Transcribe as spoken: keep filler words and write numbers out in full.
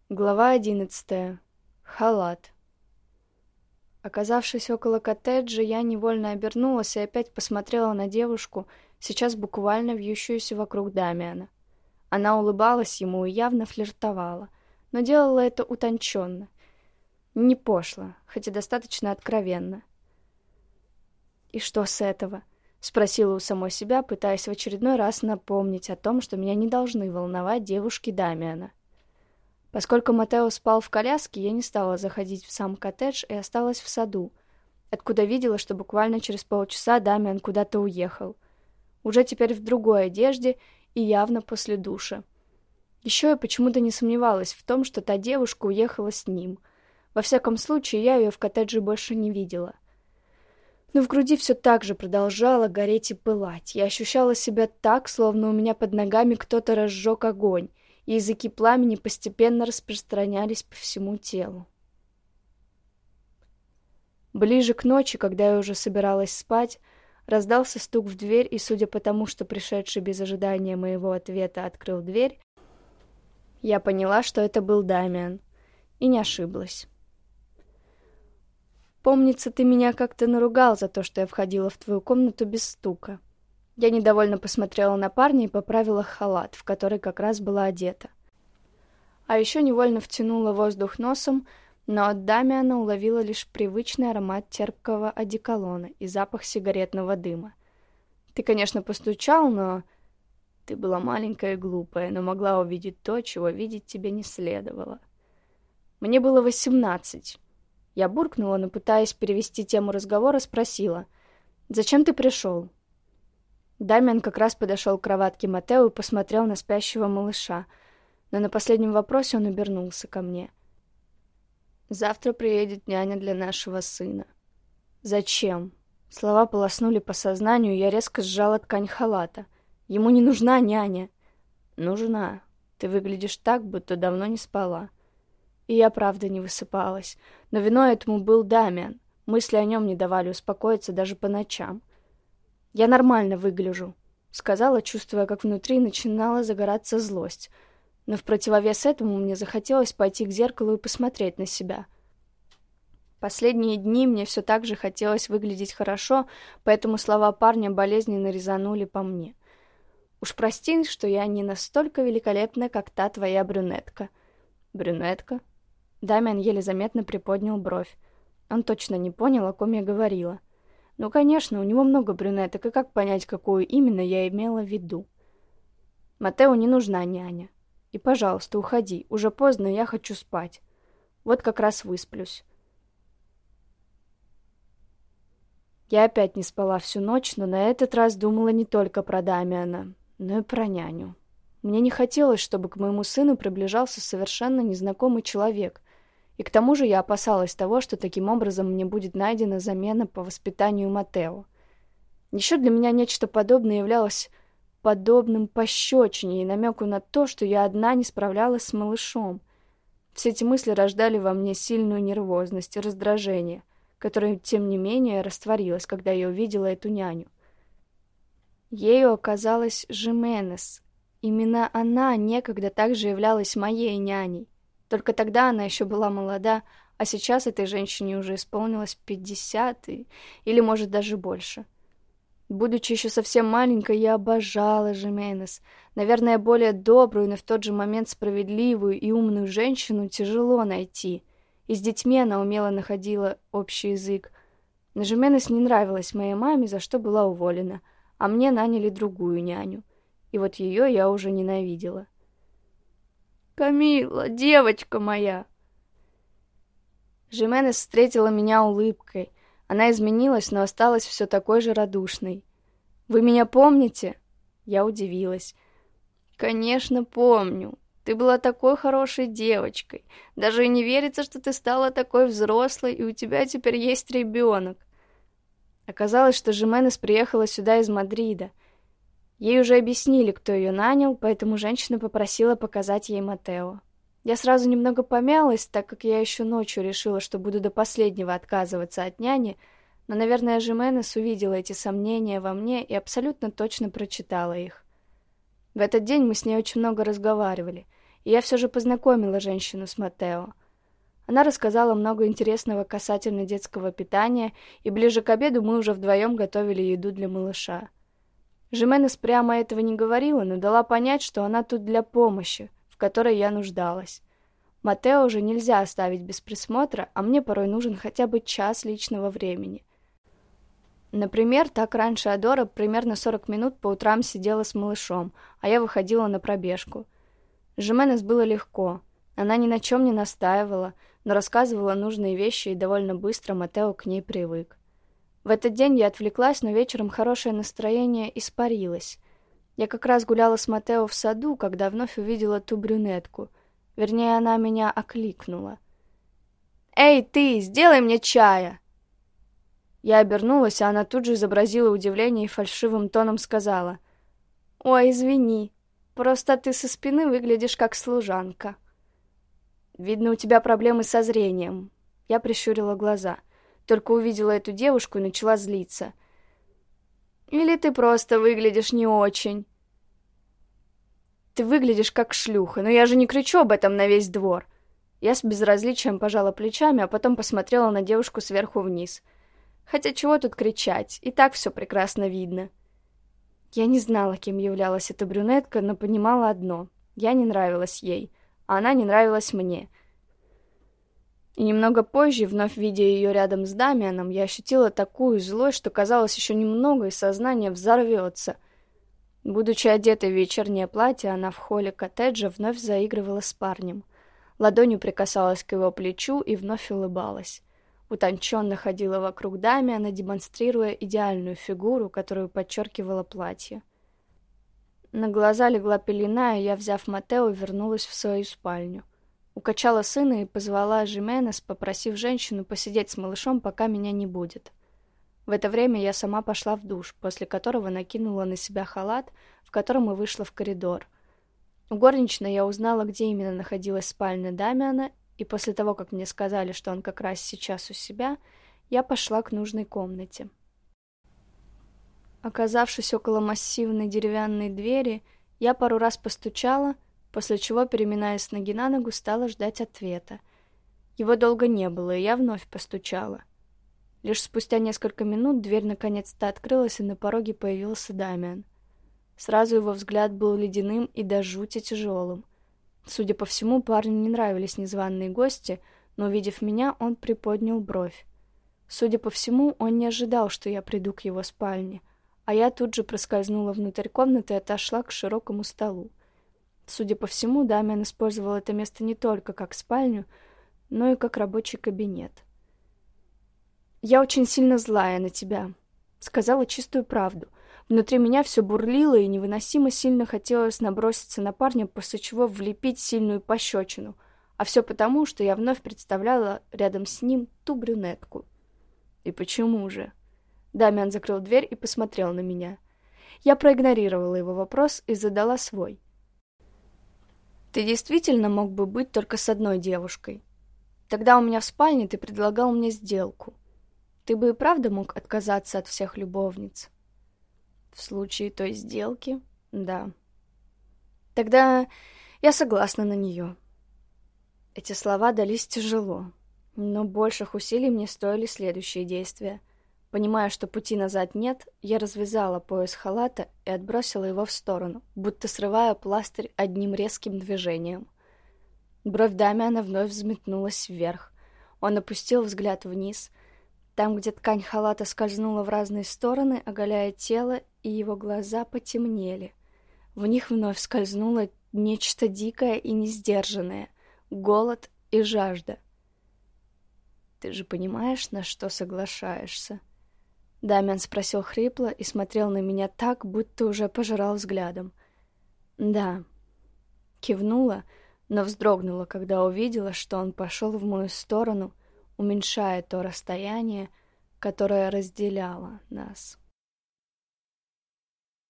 Глава одиннадцатая. Халат. Оказавшись около коттеджа, я невольно обернулась и опять посмотрела на девушку, сейчас буквально вьющуюся вокруг Дамиана. Она улыбалась ему и явно флиртовала, но делала это утонченно. Не пошло, хотя достаточно откровенно. «И что с этого?» — спросила у самой себя, пытаясь в очередной раз напомнить о том, что меня не должны волновать девушки Дамиана. Поскольку Матео спал в коляске, я не стала заходить в сам коттедж и осталась в саду, откуда видела, что буквально через полчаса Дамиан куда-то уехал. Уже теперь в другой одежде и явно после душа. Еще я почему-то не сомневалась в том, что та девушка уехала с ним. Во всяком случае, я ее в коттедже больше не видела. Но в груди все так же продолжало гореть и пылать. Я ощущала себя так, словно у меня под ногами кто-то разжег огонь, и языки пламени постепенно распространялись по всему телу. Ближе к ночи, когда я уже собиралась спать, раздался стук в дверь, и, судя по тому, что пришедший без ожидания моего ответа открыл дверь, я поняла, что это был Дамиан, и не ошиблась. «Помнится, ты меня как-то наругал за то, что я входила в твою комнату без стука». Я недовольно посмотрела на парня и поправила халат, в который как раз была одета. А еще невольно втянула воздух носом, но от Дамиана уловила лишь привычный аромат терпкого одеколона и запах сигаретного дыма. «Ты, конечно, постучал, но...» «Ты была маленькая и глупая, но могла увидеть то, чего видеть тебе не следовало». «Мне было восемнадцать». Я буркнула, но, пытаясь перевести тему разговора, спросила: «Зачем ты пришел?» Дамиан как раз подошел к кроватке Матео и посмотрел на спящего малыша, но на последнем вопросе он обернулся ко мне. «Завтра приедет няня для нашего сына». «Зачем?» Слова полоснули по сознанию, и я резко сжала ткань халата. «Ему не нужна няня». «Нужна. Ты выглядишь так, будто давно не спала». И я правда не высыпалась, но виной этому был Дамиан. Мысли о нем не давали успокоиться даже по ночам. «Я нормально выгляжу», — сказала, чувствуя, как внутри начинала загораться злость. Но в противовес этому мне захотелось пойти к зеркалу и посмотреть на себя. Последние дни мне все так же хотелось выглядеть хорошо, поэтому слова парня болезненно резанули по мне. «Уж прости, что я не настолько великолепна, как та твоя брюнетка». «Брюнетка?» Дамиан еле заметно приподнял бровь. Он точно не понял, о ком я говорила. Ну, конечно, у него много брюнеток, и как понять, какую именно я имела в виду? Матео не нужна няня. И, пожалуйста, уходи. Уже поздно, я хочу спать. Вот как раз высплюсь. Я опять не спала всю ночь, но на этот раз думала не только про Дамиана, но и про няню. Мне не хотелось, чтобы к моему сыну приближался совершенно незнакомый человек. И к тому же я опасалась того, что таким образом мне будет найдена замена по воспитанию Матео. Еще для меня нечто подобное являлось подобным пощечине и намеку на то, что я одна не справлялась с малышом. Все эти мысли рождали во мне сильную нервозность и раздражение, которое, тем не менее, растворилось, когда я увидела эту няню. Ею оказалась Жименес. Именно она некогда также являлась моей няней. Только тогда она еще была молода, а сейчас этой женщине уже исполнилось пятьдесят и... или, может, даже больше. Будучи еще совсем маленькой, я обожала Жименес. Наверное, более добрую, но в тот же момент справедливую и умную женщину тяжело найти. И с детьми она умело находила общий язык. Но Жименес не нравилась моей маме, за что была уволена, а мне наняли другую няню. И вот ее я уже ненавидела. «Камилла, девочка моя!» Жименес встретила меня улыбкой. Она изменилась, но осталась все такой же радушной. «Вы меня помните?» Я удивилась. «Конечно, помню. Ты была такой хорошей девочкой. Даже и не верится, что ты стала такой взрослой, и у тебя теперь есть ребенок». Оказалось, что Жименес приехала сюда из Мадрида. Ей уже объяснили, кто ее нанял, поэтому женщина попросила показать ей Матео. Я сразу немного помялась, так как я еще ночью решила, что буду до последнего отказываться от няни, но, наверное, Жименес увидела эти сомнения во мне и абсолютно точно прочитала их. В этот день мы с ней очень много разговаривали, и я все же познакомила женщину с Матео. Она рассказала много интересного касательно детского питания, и ближе к обеду мы уже вдвоем готовили еду для малыша. Жименес прямо этого не говорила, но дала понять, что она тут для помощи, в которой я нуждалась. Матео уже нельзя оставить без присмотра, а мне порой нужен хотя бы час личного времени. Например, так раньше Адора примерно сорок минут по утрам сидела с малышом, а я выходила на пробежку. Жименес было легко. Она ни на чем не настаивала, но рассказывала нужные вещи, и довольно быстро Матео к ней привык. В этот день я отвлеклась, но вечером хорошее настроение испарилось. Я как раз гуляла с Матео в саду, когда вновь увидела ту брюнетку. Вернее, она меня окликнула. «Эй, ты, сделай мне чая!» Я обернулась, а она тут же изобразила удивление и фальшивым тоном сказала: «Ой, извини, просто ты со спины выглядишь как служанка». «Видно, у тебя проблемы со зрением». Я прищурила глаза. Только увидела эту девушку и начала злиться. «Или ты просто выглядишь не очень?» «Ты выглядишь как шлюха, но я же не кричу об этом на весь двор». Я с безразличием пожала плечами, а потом посмотрела на девушку сверху вниз. Хотя чего тут кричать, и так все прекрасно видно. Я не знала, кем являлась эта брюнетка, но понимала одно: я не нравилась ей, а она не нравилась мне. И немного позже, вновь видя ее рядом с Дамианом, я ощутила такую злость, что казалось, еще немного, и сознание взорвется. Будучи одетой в вечернее платье, она в холле коттеджа вновь заигрывала с парнем. Ладонью прикасалась к его плечу и вновь улыбалась. Утонченно ходила вокруг Дамиана, демонстрируя идеальную фигуру, которую подчеркивало платье. На глаза легла пелена, и я, взяв Матео, вернулась в свою спальню. Укачала сына и позвала Жименес, попросив женщину посидеть с малышом, пока меня не будет. В это время я сама пошла в душ, после которого накинула на себя халат, в котором и вышла в коридор. У горничной я узнала, где именно находилась спальня Дамиана, и после того, как мне сказали, что он как раз сейчас у себя, я пошла к нужной комнате. Оказавшись около массивной деревянной двери, я пару раз постучала, после чего, переминаясь с ноги на ногу, стала ждать ответа. Его долго не было, и я вновь постучала. Лишь спустя несколько минут дверь наконец-то открылась, и на пороге появился Дамиан. Сразу его взгляд был ледяным и до жути тяжелым. Судя по всему, парню не нравились незваные гости, но, увидев меня, он приподнял бровь. Судя по всему, он не ожидал, что я приду к его спальне, а я тут же проскользнула внутрь комнаты и отошла к широкому столу. Судя по всему, Дамиан использовал это место не только как спальню, но и как рабочий кабинет. «Я очень сильно злая на тебя», — сказала чистую правду. Внутри меня все бурлило, и невыносимо сильно хотелось наброситься на парня, после чего влепить сильную пощечину. А все потому, что я вновь представляла рядом с ним ту брюнетку. «И почему же?» Дамиан закрыл дверь и посмотрел на меня. Я проигнорировала его вопрос и задала свой. «Ты действительно мог бы быть только с одной девушкой? Тогда у меня в спальне ты предлагал мне сделку. Ты бы и правда мог отказаться от всех любовниц?» «В случае той сделки, да. Тогда я согласна на нее». Эти слова дались тяжело, но больших усилий мне стоили следующие действия. Понимая, что пути назад нет, я развязала пояс халата и отбросила его в сторону, будто срывая пластырь одним резким движением. Бровь Дамиана вновь взметнулась вверх. Он опустил взгляд вниз. Там, где ткань халата скользнула в разные стороны, оголяя тело, и его глаза потемнели. В них вновь скользнуло нечто дикое и несдержанное — голод и жажда. «Ты же понимаешь, на что соглашаешься?» Дамиан спросил хрипло и смотрел на меня так, будто уже пожирал взглядом. «Да». Кивнула, но вздрогнула, когда увидела, что он пошел в мою сторону, уменьшая то расстояние, которое разделяло нас.